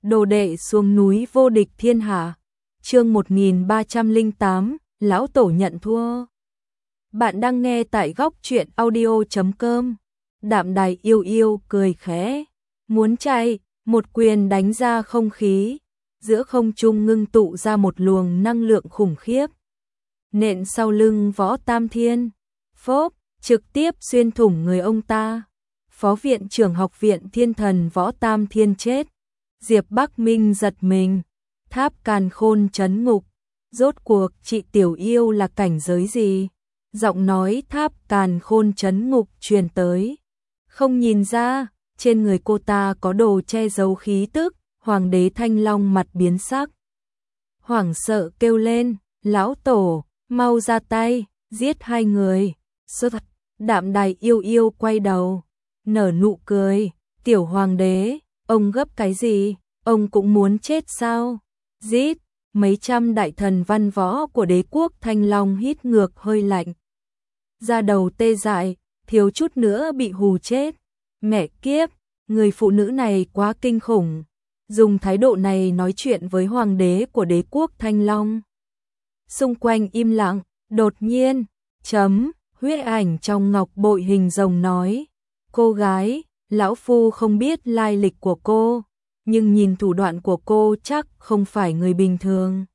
Đồ đệ xuống núi vô địch thiên hạ. Chương 1308, lão tổ nhận thua. Bạn đang nghe tại góc truyện audio.com. Đạm Đài yêu yêu cười khẽ, muốn chạy, một quyền đánh ra không khí, giữa không trung ngưng tụ ra một luồng năng lượng khủng khiếp. Nện sau lưng Võ Tam Thiên, phốp, trực tiếp xuyên thủng người ông ta. Phó viện trưởng học viện Thiên Thần Võ Tam Thiên chết. Diệp Bắc Minh giật mình, tháp càn khôn trấn ngục, rốt cuộc chị tiểu yêu là cảnh giới gì? Giọng nói tháp càn khôn trấn ngục truyền tới. Không nhìn ra, trên người cô ta có đồ che giấu khí tức. Hoàng đế Thanh Long mặt biến sắc, hoảng sợ kêu lên, lão tổ, mau ra tay, giết hai người. Đạm Đài yêu yêu quay đầu, nở nụ cười, tiểu hoàng đế, ông gấp cái gì, ông cũng muốn chết sao? Giết, mấy trăm đại thần văn võ của đế quốc Thanh Long hít ngược hơi lạnh. Da đầu tê dại, thiếu chút nữa bị hù chết. Mẹ kiếp, người phụ nữ này quá kinh khủng. Dùng thái độ này nói chuyện với hoàng đế của đế quốc Thanh Long. Xung quanh im lặng, đột nhiên, huyết ảnh trong ngọc bội hình rồng nói, cô gái, lão phu không biết lai lịch của cô, nhưng nhìn thủ đoạn của cô chắc không phải người bình thường.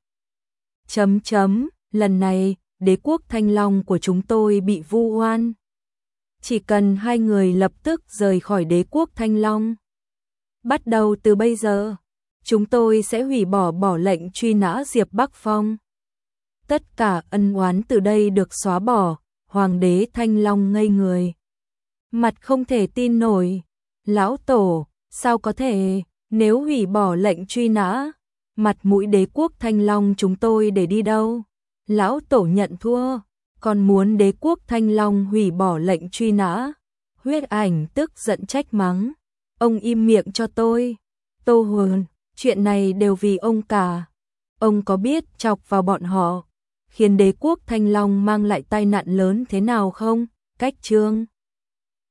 Lần này, đế quốc Thanh Long của chúng tôi bị vu oan. Chỉ cần hai người lập tức rời khỏi đế quốc Thanh Long. Bắt đầu từ bây giờ, chúng tôi sẽ hủy bỏ lệnh truy nã Diệp Bắc Phong. Tất cả ân oán từ đây được xóa bỏ. Hoàng đế Thanh Long ngây người, mặt không thể tin nổi. Lão tổ, sao có thể, nếu hủy bỏ lệnh truy nã, mặt mũi đế quốc Thanh Long chúng tôi để đi đâu? Lão tổ nhận thua, còn muốn đế quốc Thanh Long hủy bỏ lệnh truy nã. Huyết ảnh tức giận trách mắng, ông im miệng cho tôi. Tô Huân, chuyện này đều vì ông cả. Ông có biết chọc vào bọn họ khiến đế quốc Thanh Long mang lại tai nạn lớn thế nào không? Cách chương